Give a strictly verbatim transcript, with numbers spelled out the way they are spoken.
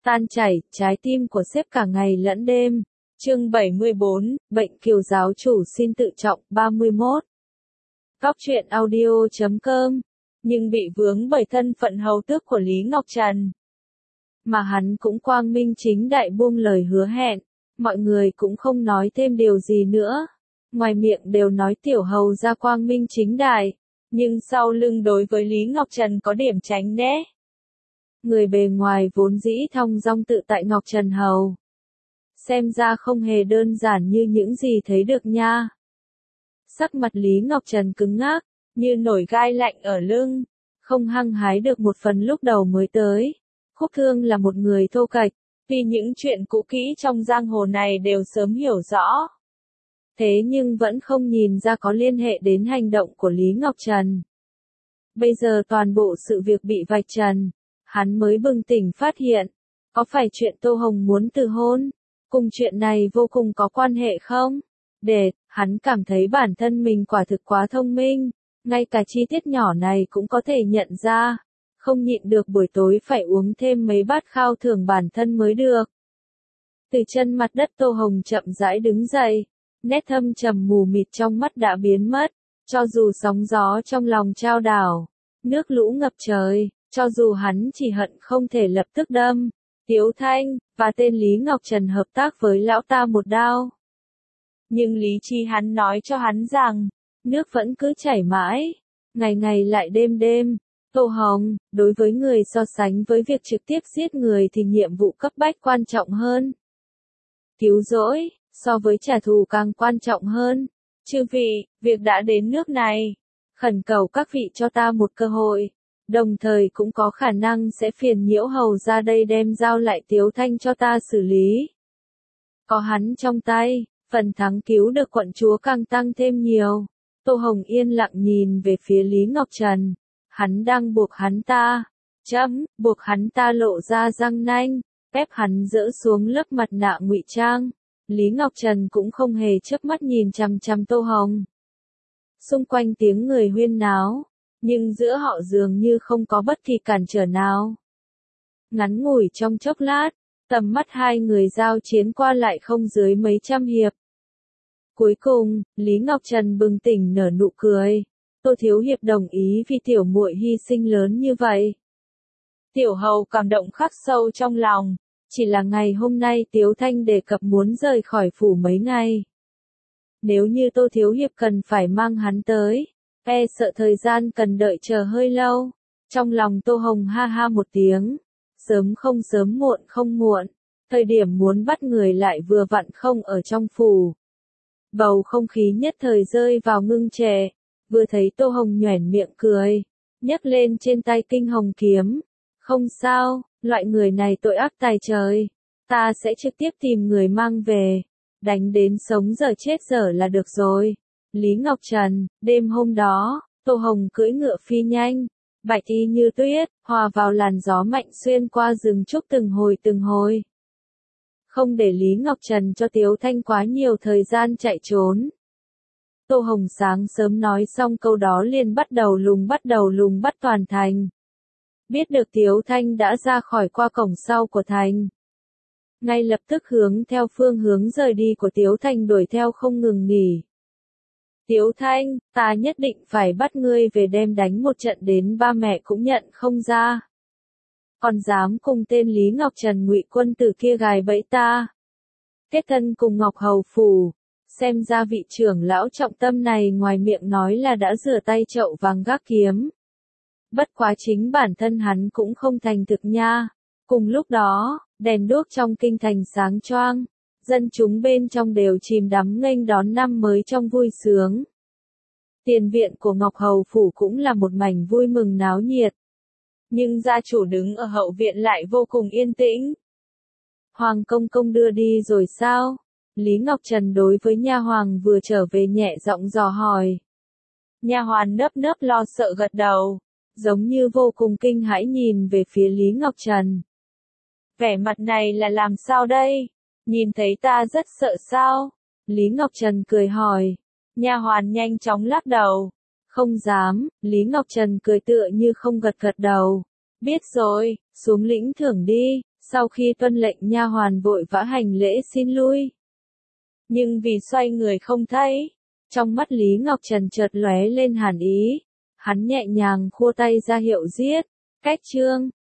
tan chảy, trái tim của sếp cả ngày lẫn đêm. Chương bảy mươi bốn, Bệnh Kiều giáo chủ xin tự trọng, ba mươi mốt. Góc truyện audio chấm com, nhưng bị vướng bởi thân phận hầu tước của Lý Ngọc Trần. Mà hắn cũng quang minh chính đại buông lời hứa hẹn, mọi người cũng không nói thêm điều gì nữa. Ngoài miệng đều nói tiểu hầu ra quang minh chính đại, nhưng sau lưng đối với Lý Ngọc Trần có điểm tránh né. Người bề ngoài vốn dĩ thong dong tự tại Ngọc Trần hầu. Xem ra không hề đơn giản như những gì thấy được nha. Sắc mặt Lý Ngọc Trần cứng ngắc, như nổi gai lạnh ở lưng, không hăng hái được một phần lúc đầu mới tới. Khúc Thương là một người thô kệch, vì những chuyện cũ kỹ trong giang hồ này đều sớm hiểu rõ. Thế nhưng vẫn không nhìn ra có liên hệ đến hành động của Lý Ngọc Trần. Bây giờ toàn bộ sự việc bị vạch trần, hắn mới bừng tỉnh phát hiện, có phải chuyện Tô Hồng muốn từ hôn, cùng chuyện này vô cùng có quan hệ không? Để, hắn cảm thấy bản thân mình quả thực quá thông minh, ngay cả chi tiết nhỏ này cũng có thể nhận ra, không nhịn được buổi tối phải uống thêm mấy bát khao thưởng bản thân mới được. Từ chân mặt đất Tô Hồng chậm rãi đứng dậy, nét thâm trầm mù mịt trong mắt đã biến mất, cho dù sóng gió trong lòng trao đảo, nước lũ ngập trời, cho dù hắn chỉ hận không thể lập tức đâm Tiếu Thanh và tên Lý Ngọc Trần hợp tác với lão ta một đao. Nhưng lý trí hắn nói cho hắn rằng, nước vẫn cứ chảy mãi, ngày ngày lại đêm đêm. Tô Hồng, đối với người so sánh với việc trực tiếp giết người thì nhiệm vụ cấp bách quan trọng hơn. Cứu rỗi, so với trả thù càng quan trọng hơn. Chư vị, việc đã đến nước này, khẩn cầu các vị cho ta một cơ hội, đồng thời cũng có khả năng sẽ phiền nhiễu hầu ra đây đem giao lại Tiếu Thanh cho ta xử lý. Có hắn trong tay, phần thắng cứu được quận chúa càng tăng thêm nhiều. Tô Hồng yên lặng nhìn về phía Lý Ngọc Trần. Hắn đang buộc hắn ta, chấm, buộc hắn ta lộ ra răng nanh, ép hắn dỡ xuống lớp mặt nạ ngụy trang. Lý Ngọc Trần cũng không hề chớp mắt nhìn chằm chằm Tô Hồng. Xung quanh tiếng người huyên náo, nhưng giữa họ dường như không có bất kỳ cản trở nào. Ngắn ngủi trong chốc lát, tầm mắt hai người giao chiến qua lại không dưới mấy trăm hiệp. Cuối cùng, Lý Ngọc Trần bừng tỉnh nở nụ cười. Tô Thiếu Hiệp đồng ý vì tiểu muội hy sinh lớn như vậy. Tiểu hầu cảm động khắc sâu trong lòng, chỉ là ngày hôm nay Tiếu Thanh đề cập muốn rời khỏi phủ mấy ngày. Nếu như Tô Thiếu Hiệp cần phải mang hắn tới, e sợ thời gian cần đợi chờ hơi lâu. Trong lòng Tô Hồng ha ha một tiếng, sớm không sớm muộn không muộn, thời điểm muốn bắt người lại vừa vặn không ở trong phủ. Bầu không khí nhất thời rơi vào ngưng trệ. Vừa thấy Tô Hồng nhoẻn miệng cười, nhấc lên trên tay kinh hồng kiếm. Không sao, loại người này tội ác tày trời. Ta sẽ trực tiếp tìm người mang về, đánh đến sống dở chết dở là được rồi. Lý Ngọc Trần, đêm hôm đó, Tô Hồng cưỡi ngựa phi nhanh, bạch y như tuyết, hòa vào làn gió mạnh xuyên qua rừng trúc từng hồi từng hồi. Không để Lý Ngọc Trần cho Tiếu Thanh quá nhiều thời gian chạy trốn. Tô Hồng sáng sớm nói xong câu đó liền bắt đầu lùng bắt đầu lùng bắt toàn thành. Biết được Tiếu Thanh đã ra khỏi qua cổng sau của thành. Ngay lập tức hướng theo phương hướng rời đi của Tiếu Thanh đuổi theo không ngừng nghỉ. Tiếu Thanh, ta nhất định phải bắt ngươi về đem đánh một trận đến ba mẹ cũng nhận không ra. Còn dám cùng tên Lý Ngọc Trần ngụy quân tử kia gài bẫy ta. Kết thân cùng Ngọc Hầu Phủ. Xem ra vị trưởng lão trọng tâm này ngoài miệng nói là đã rửa tay chậu vàng gác kiếm. Bất quá chính bản thân hắn cũng không thành thực nha. Cùng lúc đó, đèn đuốc trong kinh thành sáng choang, dân chúng bên trong đều chìm đắm nghênh đón năm mới trong vui sướng. Tiền viện của Ngọc Hầu Phủ cũng là một mảnh vui mừng náo nhiệt. Nhưng gia chủ đứng ở hậu viện lại vô cùng yên tĩnh. Hoàng công công đưa đi rồi sao? Lý Ngọc Trần đối với nha hoàng vừa trở về nhẹ giọng dò hỏi. Nha hoàn nấp nấp lo sợ gật đầu, giống như vô cùng kinh hãi nhìn về phía Lý Ngọc Trần. Vẻ mặt này là làm sao đây? Nhìn thấy ta rất sợ sao? Lý Ngọc Trần cười hỏi. Nha hoàn nhanh chóng lắc đầu. Không dám, Lý Ngọc Trần cười tựa như không gật gật đầu. Biết rồi, xuống lĩnh thưởng đi, Sau khi tuân lệnh nha hoàn vội vã hành lễ xin lui. Nhưng vì xoay người không thấy, trong mắt Lý Ngọc Trần chợt lóe lên hàn ý. Hắn nhẹ nhàng khua tay ra hiệu giết. Cách chương